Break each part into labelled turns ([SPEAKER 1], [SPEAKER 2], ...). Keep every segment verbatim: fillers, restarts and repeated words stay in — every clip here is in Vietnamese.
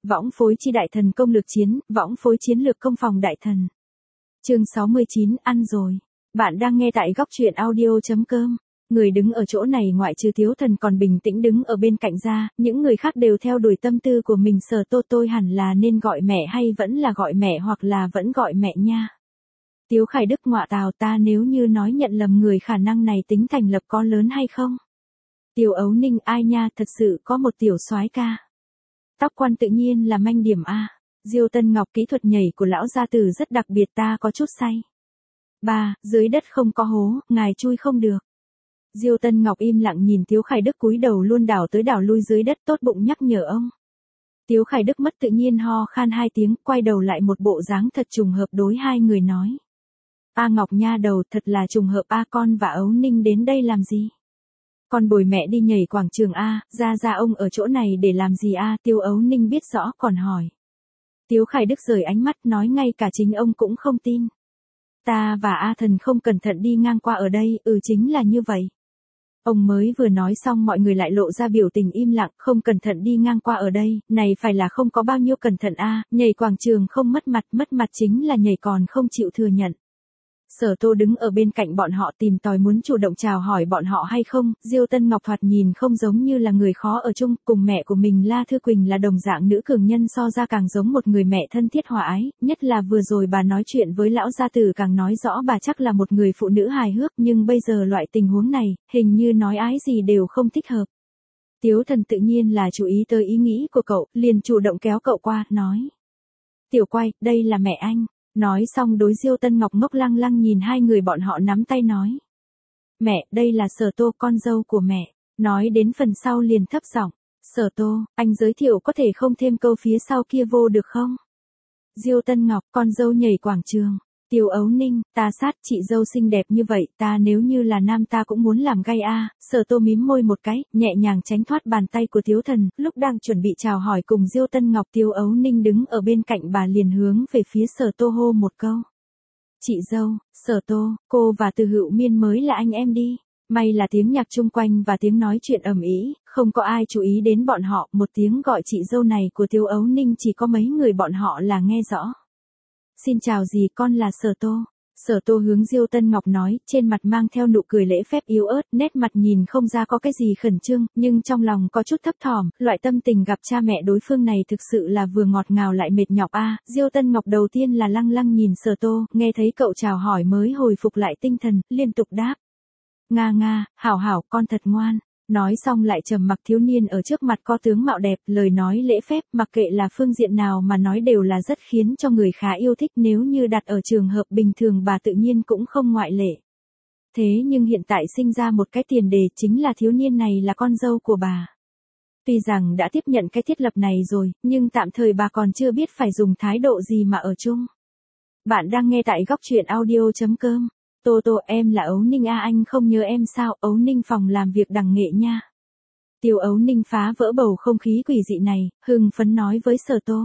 [SPEAKER 1] võng phối chi đại thần công lược chiến, võng phối chiến lược công phòng đại thần. Chương sáu mươi chín, ăn rồi. Bạn đang nghe tại góc truyện audio.com. Người đứng ở chỗ này ngoại trừ Tiếu Thần còn bình tĩnh đứng ở bên cạnh ra, những người khác đều theo đuổi tâm tư của mình. Sở Tô tôi hẳn là nên gọi mẹ hay vẫn là gọi mẹ hoặc là vẫn gọi mẹ nha. Tiếu Khải Đức ngọa tào, ta nếu như nói nhận lầm người khả năng này tính thành lập có lớn hay không? Tiểu Ấu Ninh, ai nha, thật sự có một tiểu soái ca. Tóc quan tự nhiên là manh điểm A. Diêu Tân Ngọc, kỹ thuật nhảy của lão gia tử rất đặc biệt, ta có chút say. Ba, dưới đất không có hố, ngài chui không được. Diêu Tân Ngọc im lặng nhìn Tiếu Khải Đức cúi đầu luôn đảo tới đảo lui dưới đất, tốt bụng nhắc nhở ông. Tiếu Khải Đức mất tự nhiên ho khan hai tiếng, quay đầu lại một bộ dáng thật trùng hợp đối hai người nói. A Ngọc nha đầu, thật là trùng hợp A, con và Ấu Ninh đến đây làm gì? Con bồi mẹ đi nhảy quảng trường A, ra ra ông ở chỗ này để làm gì A? Tiêu Ấu Ninh biết rõ còn hỏi. Tiếu Khải Đức rời ánh mắt nói ngay cả chính ông cũng không tin. Ta và A Thần không cẩn thận đi ngang qua ở đây, ừ chính là như vậy. Ông mới vừa nói xong mọi người lại lộ ra biểu tình im lặng, không cẩn thận đi ngang qua ở đây, này phải là không có bao nhiêu cẩn thận A, nhảy quảng trường không mất mặt, mất mặt chính là nhảy còn không chịu thừa nhận. Sở Tô đứng ở bên cạnh bọn họ tìm tòi muốn chủ động chào hỏi bọn họ hay không, Diêu Tân Ngọc thoạt nhìn không giống như là người khó ở chung, cùng mẹ của mình La Thư Quỳnh là đồng dạng nữ cường nhân so ra càng giống một người mẹ thân thiết hòa ái, nhất là vừa rồi bà nói chuyện với lão gia tử càng nói rõ bà chắc là một người phụ nữ hài hước, nhưng bây giờ loại tình huống này, hình như nói ái gì đều không thích hợp. Tiếu Thần tự nhiên là chú ý tới ý nghĩ của cậu, liền chủ động kéo cậu qua, nói. Tiểu Quay, đây là mẹ anh. Nói xong đối Diêu Tân Ngọc ngốc lăng lăng nhìn hai người bọn họ nắm tay nói. Mẹ, đây là Sở Tô, con dâu của mẹ. Nói đến phần sau liền thấp giọng. Sở Tô, anh giới thiệu có thể không thêm câu phía sau kia vô được không? Diêu Tân Ngọc, con dâu nhảy quảng trường. Tiêu Ấu Ninh, ta sát, chị dâu xinh đẹp như vậy, ta nếu như là nam ta cũng muốn làm gay a. Sở Tô mím môi một cái, nhẹ nhàng tránh thoát bàn tay của Tiếu Thần, lúc đang chuẩn bị chào hỏi cùng Diêu Tân Ngọc, Tiêu Ấu Ninh đứng ở bên cạnh bà liền hướng về phía Sở Tô hô một câu. Chị dâu, Sở Tô, cô và Từ Hữu Miên mới là anh em đi. May là tiếng nhạc chung quanh và tiếng nói chuyện ầm ĩ, không có ai chú ý đến bọn họ, một tiếng gọi chị dâu này của Tiêu Ấu Ninh chỉ có mấy người bọn họ là nghe rõ. Xin chào dì, con là Sở Tô. Sở Tô hướng Diêu Tân Ngọc nói, trên mặt mang theo nụ cười lễ phép yếu ớt, nét mặt nhìn không ra có cái gì khẩn trương, nhưng trong lòng có chút thấp thỏm, loại tâm tình gặp cha mẹ đối phương này thực sự là vừa ngọt ngào lại mệt nhọc a. À, Diêu Tân Ngọc đầu tiên là lăng lăng nhìn Sở Tô, nghe thấy cậu chào hỏi mới hồi phục lại tinh thần, liên tục đáp. Nga nga, hảo hảo, con thật ngoan. Nói xong lại trầm mặc, thiếu niên ở trước mặt có tướng mạo đẹp, lời nói lễ phép, mặc kệ là phương diện nào mà nói đều là rất khiến cho người khá yêu thích, nếu như đặt ở trường hợp bình thường bà tự nhiên cũng không ngoại lệ. Thế nhưng hiện tại sinh ra một cái tiền đề chính là thiếu niên này là con dâu của bà. Tuy rằng đã tiếp nhận cái thiết lập này rồi, nhưng tạm thời bà còn chưa biết phải dùng thái độ gì mà ở chung. Bạn đang nghe tại góc truyện audio.com. Tô Tô, em là Ấu Ninh a, anh không nhớ em sao? Ấu Ninh phòng làm việc đằng nghệ nha. Tiêu Ấu Ninh phá vỡ bầu không khí quỷ dị này, hưng phấn nói với Sở Tô.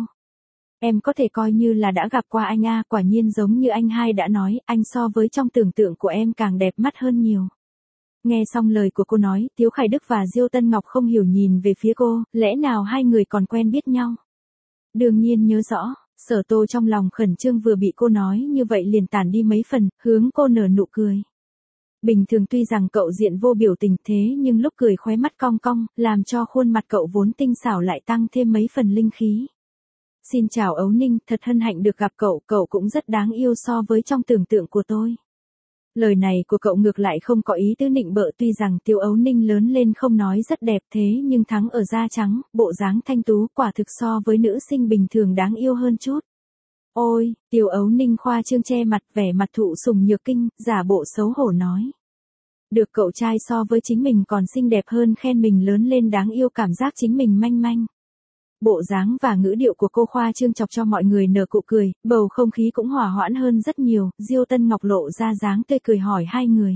[SPEAKER 1] Em có thể coi như là đã gặp qua anh a, quả nhiên giống như anh hai đã nói, anh so với trong tưởng tượng của em càng đẹp mắt hơn nhiều. Nghe xong lời của cô nói, Tiếu Khải Đức và Diêu Tân Ngọc không hiểu nhìn về phía cô, lẽ nào hai người còn quen biết nhau? Đương nhiên nhớ rõ. Sở Tô trong lòng khẩn trương vừa bị cô nói như vậy liền tản đi mấy phần, hướng cô nở nụ cười. Bình thường tuy rằng cậu diện vô biểu tình thế nhưng lúc cười khóe mắt cong cong, làm cho khuôn mặt cậu vốn tinh xảo lại tăng thêm mấy phần linh khí. Xin chào Ấu Ninh, thật hân hạnh được gặp cậu, cậu cũng rất đáng yêu so với trong tưởng tượng của tôi. Lời này của cậu ngược lại không có ý tứ nịnh bợ, tuy rằng Tiêu Ấu Ninh lớn lên không nói rất đẹp thế nhưng thắng ở da trắng, bộ dáng thanh tú quả thực so với nữ sinh bình thường đáng yêu hơn chút. Ôi, Tiêu Ấu Ninh khoa trương che mặt vẻ mặt thụ sủng nhược kinh, giả bộ xấu hổ nói. Được cậu trai so với chính mình còn xinh đẹp hơn khen mình lớn lên đáng yêu, cảm giác chính mình manh manh. Bộ dáng và ngữ điệu của cô khoa trương chọc cho mọi người nở cụ cười, bầu không khí cũng hòa hoãn hơn rất nhiều, Diêu Tân Ngọc lộ ra dáng tươi cười hỏi hai người.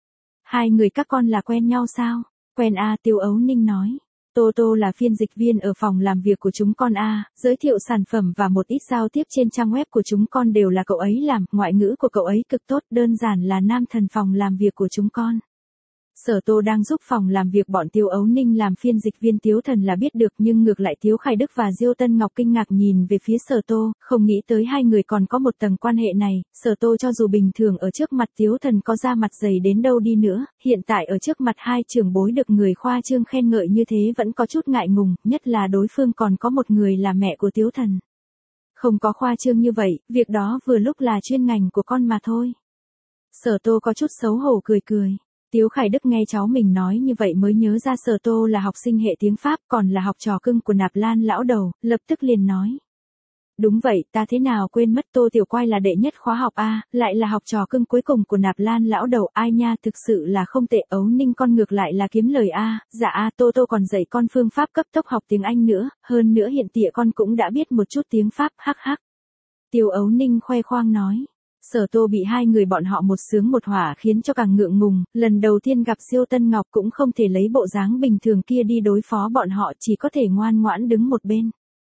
[SPEAKER 1] Hai người các con là quen nhau sao? Quen a, Tiêu Ấu Ninh nói. Tô Tô là phiên dịch viên ở phòng làm việc của chúng con a, giới thiệu sản phẩm và một ít giao tiếp trên trang web của chúng con đều là cậu ấy làm, ngoại ngữ của cậu ấy cực tốt, đơn giản là nam thần phòng làm việc của chúng con. Sở Tô đang giúp phòng làm việc bọn Tiếu Ấu Ninh làm phiên dịch viên Tiếu Thần là biết được, nhưng ngược lại Tiếu Khải Đức và Diêu Tân Ngọc kinh ngạc nhìn về phía Sở Tô, không nghĩ tới hai người còn có một tầng quan hệ này. Sở Tô cho dù bình thường ở trước mặt Tiếu Thần có ra mặt dày đến đâu đi nữa, hiện tại ở trước mặt hai trưởng bối được người khoa trương khen ngợi như thế vẫn có chút ngại ngùng, nhất là đối phương còn có một người là mẹ của Tiếu Thần. Không có khoa trương như vậy, việc đó vừa lúc là chuyên ngành của con mà thôi. Sở Tô có chút xấu hổ cười cười. Tiếu Khải Đức nghe cháu mình nói như vậy mới nhớ ra Sở Tô là học sinh hệ tiếng Pháp, còn là học trò cưng của Nạp Lan lão đầu, lập tức liền nói. Đúng vậy, ta thế nào quên mất, Tô Tiểu Quai là đệ nhất khóa học A, lại là học trò cưng cuối cùng của Nạp Lan lão đầu, ai nha, thực sự là không tệ. Ấu Ninh con ngược lại là kiếm lời A, dạ A, Tô Tô còn dạy con phương pháp cấp tốc học tiếng Anh nữa, hơn nữa hiện tịa con cũng đã biết một chút tiếng Pháp, hắc hắc. Tiêu Ấu Ninh khoe khoang nói. Sở Tô bị hai người bọn họ một sướng một hỏa khiến cho càng ngượng ngùng, lần đầu tiên gặp Diêu Tân Ngọc cũng không thể lấy bộ dáng bình thường kia đi đối phó bọn họ, chỉ có thể ngoan ngoãn đứng một bên.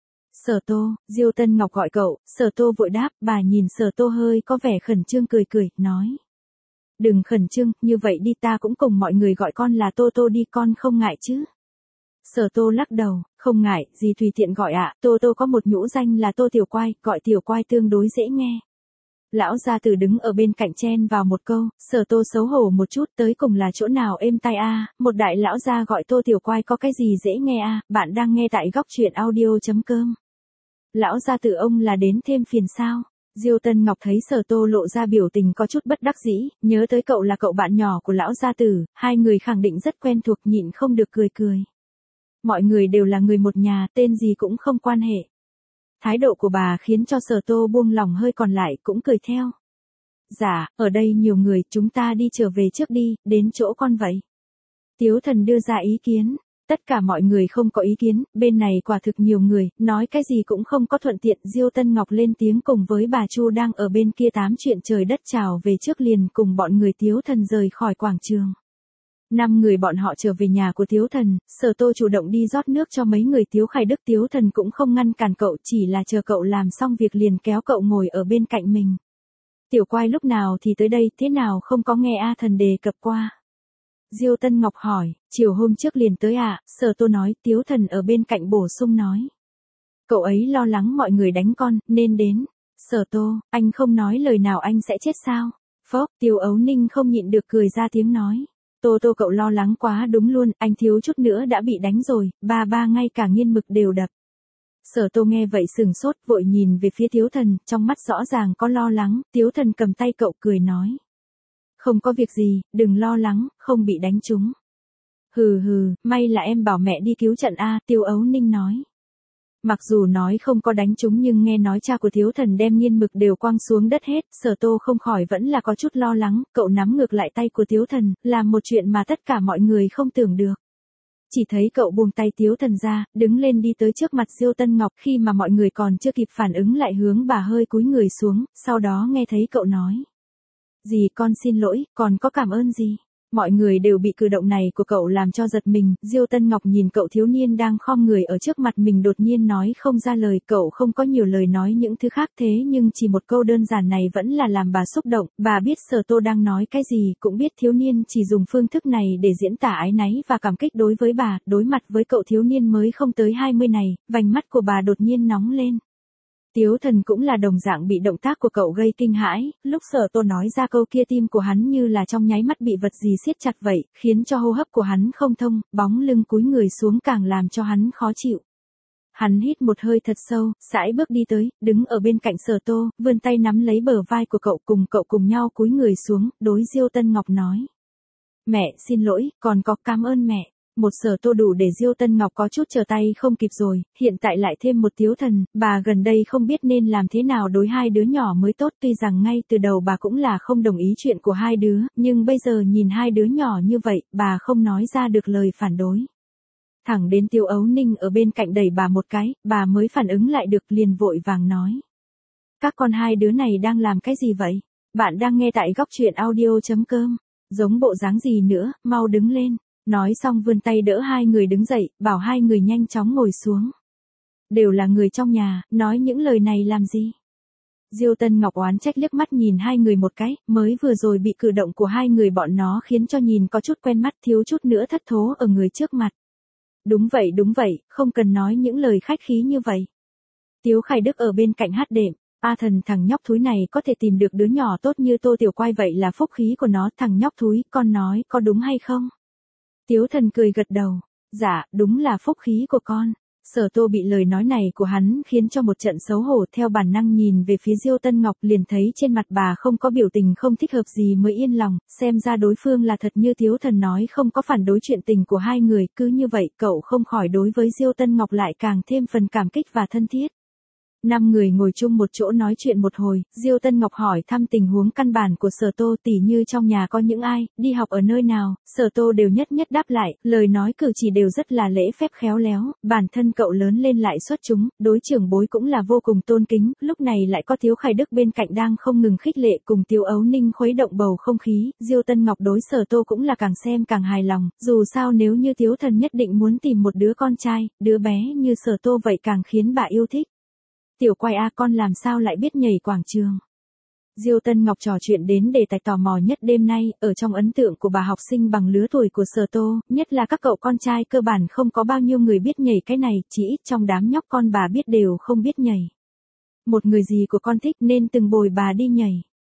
[SPEAKER 1] Sở Tô, Diêu Tân Ngọc gọi cậu, Sở Tô vội đáp, bà nhìn Sở Tô hơi có vẻ khẩn trương cười cười, nói. Đừng khẩn trương, như vậy đi, ta cũng cùng mọi người gọi con là Tô Tô đi, con không ngại chứ. Sở Tô lắc đầu, không ngại, gì tùy tiện gọi ạ, à. Tô Tô có một nhũ danh là Tô Tiểu Quai, gọi Tiểu Quai tương đối dễ nghe. Lão gia tử đứng ở bên cạnh chen vào một câu, Sở Tô xấu hổ một chút, tới cùng là chỗ nào êm tai a, à, một đại lão gia gọi Tô Tiểu Quai có cái gì dễ nghe a, à, bạn đang nghe tại góc truyện audio chấm com. Lão gia tử ông là đến thêm phiền sao? Diêu Tân Ngọc thấy Sở Tô lộ ra biểu tình có chút bất đắc dĩ, nhớ tới cậu là cậu bạn nhỏ của lão gia tử, hai người khẳng định rất quen thuộc, nhịn không được cười cười. Mọi người đều là người một nhà, tên gì cũng không quan hệ. Thái độ của bà khiến cho Sở Tô buông lòng hơi, còn lại cũng cười theo. Dạ, ở đây nhiều người, chúng ta đi trở về trước đi, đến chỗ con vậy. Tiếu Thần đưa ra ý kiến. Tất cả mọi người không có ý kiến, bên này quả thực nhiều người, nói cái gì cũng không có thuận tiện. Diêu Tân Ngọc lên tiếng cùng với bà Chu đang ở bên kia tám chuyện trời đất chào về trước, liền cùng bọn người Tiếu Thần rời khỏi quảng trường. Năm người bọn họ trở về nhà của Tiếu Thần, Sở Tô chủ động đi rót nước cho mấy người. Tiếu Khải Đức Tiếu Thần cũng không ngăn cản cậu, chỉ là chờ cậu làm xong việc liền kéo cậu ngồi ở bên cạnh mình. Tiểu Quai lúc nào thì tới đây, thế nào không có nghe A Thần đề cập qua? Diêu Tân Ngọc hỏi, chiều hôm trước liền tới à, Sở Tô nói. Tiếu Thần ở bên cạnh bổ sung nói. Cậu ấy lo lắng mọi người đánh con, nên đến. Sở Tô, anh không nói lời nào anh sẽ chết sao? Phốc, Tiêu Ấu Ninh không nhịn được cười ra tiếng nói. Tô Tô cậu lo lắng quá đúng luôn, anh thiếu chút nữa đã bị đánh rồi, ba ba ngay cả nghiên mực đều đập. Sở Tô nghe vậy sừng sốt, vội nhìn về phía Tiếu Thần, trong mắt rõ ràng có lo lắng. Tiếu Thần cầm tay cậu cười nói. Không có việc gì, đừng lo lắng, không bị đánh trúng. Hừ hừ, may là em bảo mẹ đi cứu trận A, Tiêu Ấu Ninh nói. Mặc dù nói không có đánh trúng nhưng nghe nói cha của Tiếu Thần đem nghiên mực đều quăng xuống đất hết, Sở Tô không khỏi vẫn là có chút lo lắng. Cậu nắm ngược lại tay của Tiếu Thần, làm một chuyện mà tất cả mọi người không tưởng được. Chỉ thấy cậu buông tay Tiếu Thần ra, đứng lên đi tới trước mặt Diêu Tân Ngọc, khi mà mọi người còn chưa kịp phản ứng lại hướng bà hơi cúi người xuống, sau đó nghe thấy cậu nói. Dì con xin lỗi, còn có cảm ơn gì? Mọi người đều bị cử động này của cậu làm cho giật mình. Diêu Tân Ngọc nhìn cậu thiếu niên đang khom người ở trước mặt mình đột nhiên nói không ra lời. Cậu không có nhiều lời nói những thứ khác, thế nhưng chỉ một câu đơn giản này vẫn là làm bà xúc động. Bà biết Sở Tô đang nói cái gì, cũng biết thiếu niên chỉ dùng phương thức này để diễn tả áy náy và cảm kích đối với bà. Đối mặt với cậu thiếu niên mới không tới hai mươi này, vành mắt của bà đột nhiên nóng lên. Tiếu Thần cũng là đồng dạng bị động tác của cậu gây kinh hãi, lúc Sở Tô nói ra câu kia tim của hắn như là trong nháy mắt bị vật gì siết chặt vậy, khiến cho hô hấp của hắn không thông, bóng lưng cúi người xuống càng làm cho hắn khó chịu. Hắn hít một hơi thật sâu, sải bước đi tới, đứng ở bên cạnh Sở Tô, vươn tay nắm lấy bờ vai của cậu, cùng cậu cùng nhau cúi người xuống, đối Diêu Tân Ngọc nói. Mẹ, xin lỗi, còn có cảm ơn mẹ. Một Sở Tô đủ để Diêu Tân Ngọc có chút trở tay không kịp rồi, hiện tại lại thêm một Tiếu Thần, bà gần đây không biết nên làm thế nào đối hai đứa nhỏ mới tốt. Tuy rằng ngay từ đầu bà cũng là không đồng ý chuyện của hai đứa, nhưng bây giờ nhìn hai đứa nhỏ như vậy, bà không nói ra được lời phản đối. Thẳng đến Tiêu Ấu Ninh ở bên cạnh đẩy bà một cái, bà mới phản ứng lại được, liền vội vàng nói. Các con hai đứa này đang làm cái gì vậy? Bạn đang nghe tại góc truyện audio chấm com. Giống bộ dáng gì nữa, mau đứng lên. Nói xong vươn tay đỡ hai người đứng dậy, bảo hai người nhanh chóng ngồi xuống. Đều là người trong nhà, nói những lời này làm gì? Diêu Tân Ngọc oán trách liếc mắt nhìn hai người một cái, mới vừa rồi bị cử động của hai người bọn nó khiến cho nhìn có chút quen mắt, thiếu chút nữa thất thố ở người trước mặt. Đúng vậy đúng vậy, không cần nói những lời khách khí như vậy. Tiếu Khải Đức ở bên cạnh hát đệm, a thần thằng nhóc thúi này có thể tìm được đứa nhỏ tốt như Tô Tiểu Quai vậy là phúc khí của nó, thằng nhóc thúi, con nói có đúng hay không? Tiếu Thần cười gật đầu, dạ, đúng là phúc khí của con. Sở Tô bị lời nói này của hắn khiến cho một trận xấu hổ, theo bản năng nhìn về phía Diêu Tân Ngọc, liền thấy trên mặt bà không có biểu tình không thích hợp gì mới yên lòng, xem ra đối phương là thật như Tiếu Thần nói, không có phản đối chuyện tình của hai người, cứ như vậy cậu không khỏi đối với Diêu Tân Ngọc lại càng thêm phần cảm kích và thân thiết. Năm người ngồi chung một chỗ nói chuyện một hồi, Diêu Tân Ngọc hỏi thăm tình huống căn bản của Sở Tô, tỉ như trong nhà có những ai, đi học ở nơi nào, Sở Tô đều nhất nhất đáp lại, lời nói cử chỉ đều rất là lễ phép khéo léo, bản thân cậu lớn lên lại xuất chúng, đối trưởng bối cũng là vô cùng tôn kính, lúc này lại có Tiếu Khải Đức bên cạnh đang không ngừng khích lệ cùng Tiếu Ấu Ninh khuấy động bầu không khí, Diêu Tân Ngọc đối Sở Tô cũng là càng xem càng hài lòng, dù sao nếu như Tiếu Thần nhất định muốn tìm một đứa con trai, đứa bé như Sở Tô vậy càng khiến bà yêu thích. Tiểu Quai a, con làm sao lại biết nhảy quảng trường? Diêu Tân Ngọc trò chuyện đến đề tài tò mò nhất đêm nay, ở trong ấn tượng của bà học sinh bằng lứa tuổi của Sở Tô, nhất là các cậu con trai cơ bản không có bao nhiêu người biết nhảy cái này, chỉ ít trong đám nhóc con bà biết đều không biết nhảy. Một người gì của con thích nên từng bồi bà đi nhảy.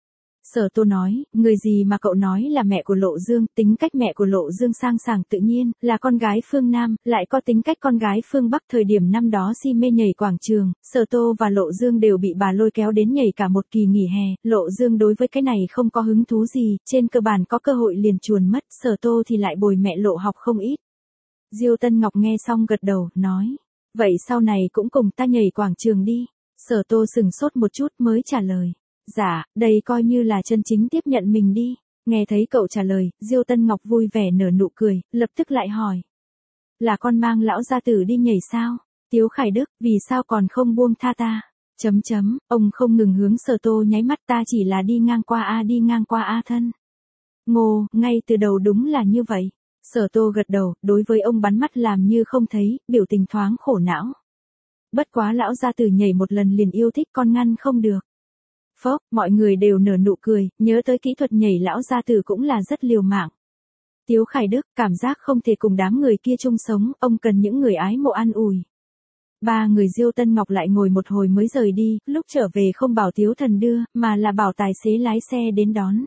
[SPEAKER 1] Sở Tô nói, người gì mà cậu nói là mẹ của Lộ Dương, tính cách mẹ của Lộ Dương sang sảng tự nhiên, là con gái phương Nam, lại có tính cách con gái phương Bắc. Thời điểm năm đó si mê nhảy quảng trường, Sở Tô và Lộ Dương đều bị bà lôi kéo đến nhảy cả một kỳ nghỉ hè, Lộ Dương đối với cái này không có hứng thú gì, trên cơ bản có cơ hội liền chuồn mất, Sở Tô thì lại bồi mẹ Lộ học không ít. Diêu Tân Ngọc nghe xong gật đầu, nói, vậy sau này cũng cùng ta nhảy quảng trường đi. Sở Tô sừng sốt một chút mới trả lời. Dạ, đây coi như là chân chính tiếp nhận mình đi. Nghe thấy cậu trả lời, Diêu Tân Ngọc vui vẻ nở nụ cười, lập tức lại hỏi. Là con mang lão gia tử đi nhảy sao? Tiếu Khải Đức, vì sao còn không buông tha ta? Chấm chấm, ông không ngừng hướng Sở Tô nháy mắt, ta chỉ là đi ngang qua a đi ngang qua a thân. Ngô, ngay từ đầu đúng là như vậy. Sở Tô gật đầu, đối với ông bắn mắt làm như không thấy, biểu tình thoáng khổ não. Bất quá lão gia tử nhảy một lần liền yêu thích, con ngăn không được. Phốc, mọi người đều nở nụ cười, nhớ tới kỹ thuật nhảy lão gia tử cũng là rất liều mạng. Tiếu Khải Đức, cảm giác không thể cùng đám người kia chung sống, ông cần những người ái mộ an ủi. Ba người Diêu Tân Ngọc lại ngồi một hồi mới rời đi, lúc trở về không bảo Tiếu Thần đưa, mà là bảo tài xế lái xe đến đón.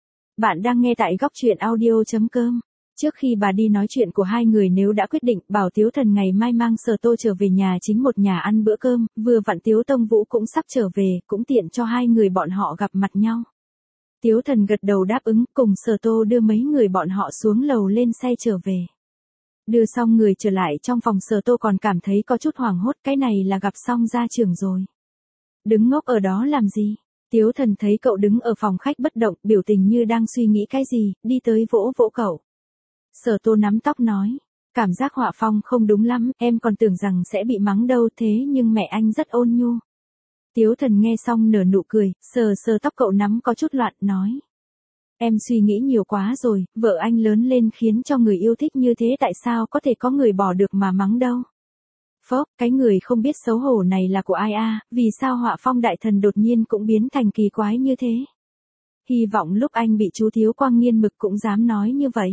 [SPEAKER 1] Bạn đang nghe tại góc truyện audio chấm com. Trước khi bà đi nói chuyện của hai người nếu đã quyết định, bảo Tiếu Thần ngày mai mang Sở Tô trở về nhà chính một nhà ăn bữa cơm, vừa vặn Tiếu Tông Vũ cũng sắp trở về, cũng tiện cho hai người bọn họ gặp mặt nhau. Tiếu Thần gật đầu đáp ứng, cùng Sở Tô đưa mấy người bọn họ xuống lầu lên xe trở về. Đưa xong người trở lại trong phòng, Sở Tô còn cảm thấy có chút hoảng hốt, cái này là gặp xong gia trưởng rồi. Đứng ngốc ở đó làm gì? Tiếu Thần thấy cậu đứng ở phòng khách bất động, biểu tình như đang suy nghĩ cái gì, đi tới vỗ vỗ cậu. Sở Tô nắm tóc nói, cảm giác họa phong không đúng lắm, em còn tưởng rằng sẽ bị mắng đâu, thế nhưng mẹ anh rất ôn nhu. Tiếu Thần nghe xong nở nụ cười, sờ sờ tóc cậu nắm có chút loạn, nói. Em suy nghĩ nhiều quá rồi, vợ anh lớn lên khiến cho người yêu thích như thế, tại sao có thể có người bỏ được mà mắng đâu. Phốc, cái người không biết xấu hổ này là của ai a? Vì sao họa phong đại thần đột nhiên cũng biến thành kỳ quái như thế? Hy vọng lúc anh bị chú Thiếu Quang nghiên mực cũng dám nói như vậy.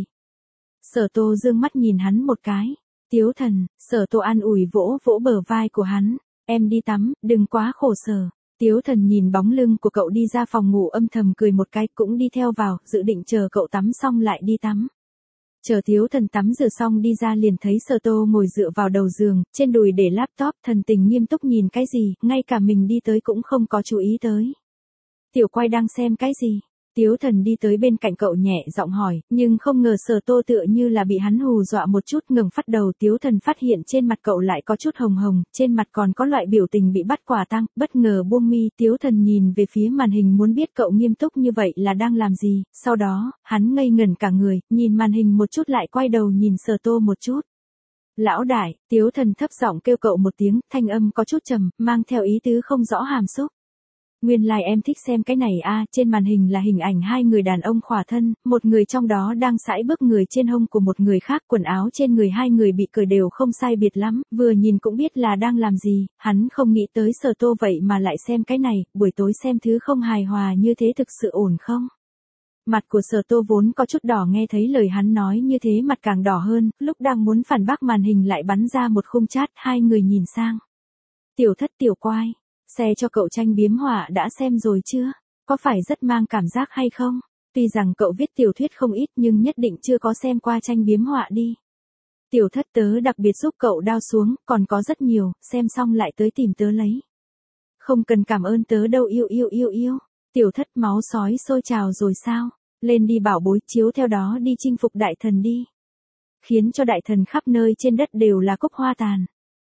[SPEAKER 1] Sở Tô dương mắt nhìn hắn một cái. Tiếu Thần, Sở Tô an ủi vỗ vỗ bờ vai của hắn. Em đi tắm, đừng quá khổ sở. Tiếu Thần nhìn bóng lưng của cậu đi ra phòng ngủ âm thầm cười một cái, cũng đi theo vào, dự định chờ cậu tắm xong lại đi tắm. Chờ Tiếu Thần tắm rửa xong đi ra liền thấy Sở Tô ngồi dựa vào đầu giường, trên đùi để laptop, thần tình nghiêm túc nhìn cái gì, ngay cả mình đi tới cũng không có chú ý tới. Tiểu Quai đang xem cái gì? Tiếu Thần đi tới bên cạnh cậu nhẹ giọng hỏi, nhưng không ngờ Sở Tô tựa như là bị hắn hù dọa một chút, ngừng phát đầu. Tiếu Thần phát hiện trên mặt cậu lại có chút hồng hồng, trên mặt còn có loại biểu tình bị bắt quả tang, bất ngờ buông mi. Tiếu Thần nhìn về phía màn hình muốn biết cậu nghiêm túc như vậy là đang làm gì, sau đó, hắn ngây ngẩn cả người, nhìn màn hình một chút lại quay đầu nhìn Sở Tô một chút. Lão đại, Tiếu Thần thấp giọng kêu cậu một tiếng, thanh âm có chút trầm, mang theo ý tứ không rõ hàm xúc. Nguyên lai like em thích xem cái này a, à, trên màn hình là hình ảnh hai người đàn ông khỏa thân, một người trong đó đang sải bước người trên hông của một người khác, quần áo trên người hai người bị cởi đều không sai biệt lắm, vừa nhìn cũng biết là đang làm gì, hắn không nghĩ tới Sở Tô vậy mà lại xem cái này, buổi tối xem thứ không hài hòa như thế thực sự ổn không? Mặt của Sở Tô vốn có chút đỏ, nghe thấy lời hắn nói như thế mặt càng đỏ hơn, lúc đang muốn phản bác màn hình lại bắn ra một khung chat, hai người nhìn sang. Tiểu Thất tiểu Quai, xe cho cậu tranh biếm họa đã xem rồi chưa? Có phải rất mang cảm giác hay không? Tuy rằng cậu viết tiểu thuyết không ít nhưng nhất định chưa có xem qua tranh biếm họa đi. Tiểu Thất tớ đặc biệt giúp cậu đao xuống, còn có rất nhiều, xem xong lại tới tìm tớ lấy. Không cần cảm ơn tớ đâu yêu yêu yêu yêu. Tiểu Thất máu sói sôi trào rồi sao? Lên đi bảo bối, chiếu theo đó đi chinh phục đại thần đi. Khiến cho đại thần khắp nơi trên đất đều là cúc hoa tàn.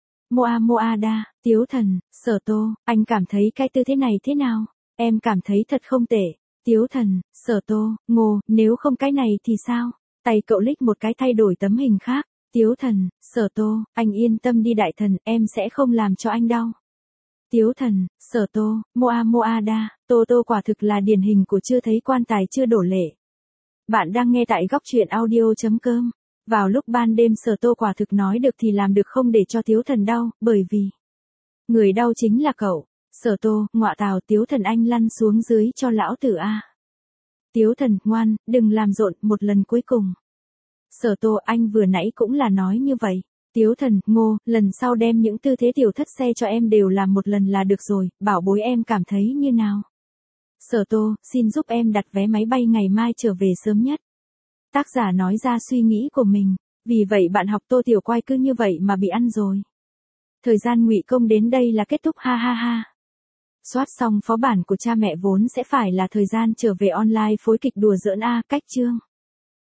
[SPEAKER 1] Moa Moada, Tiếu Thần, Sở Tô, anh cảm thấy cái tư thế này thế nào? Em cảm thấy thật không tệ. Tiếu Thần, Sở Tô, Ngô, nếu không cái này thì sao? Tay cậu lích một cái thay đổi tấm hình khác. Tiếu Thần, Sở Tô, anh yên tâm đi đại thần, em sẽ không làm cho anh đau. Tiếu Thần, Sở Tô, Moa Moada, Tô Tô quả thực là điển hình của chưa thấy quan tài chưa đổ lệ. Bạn đang nghe tại góc truyện audio chấm com. Vào lúc ban đêm Sở Tô quả thực nói được thì làm được, không để cho Tiếu Thần đau, bởi vì người đau chính là cậu. Sở Tô, ngọa tào, Tiếu Thần anh lăn xuống dưới cho lão tử a. Tiếu Thần, ngoan, đừng làm rộn, một lần cuối cùng. Sở Tô, anh vừa nãy cũng là nói như vậy. Tiếu Thần, Ngô, lần sau đem những tư thế tiểu thất xe cho em đều làm một lần là được rồi, bảo bối em cảm thấy như nào? Sở Tô, xin giúp em đặt vé máy bay ngày mai trở về sớm nhất. Tác giả nói ra suy nghĩ của mình, vì vậy bạn học Tô Tiểu Quai cứ như vậy mà bị ăn rồi. Thời gian ngụy công đến đây là kết thúc, ha ha ha. Soát xong phó bản của cha mẹ vốn sẽ phải là thời gian trở về online phối kịch đùa giỡn a, cách chương.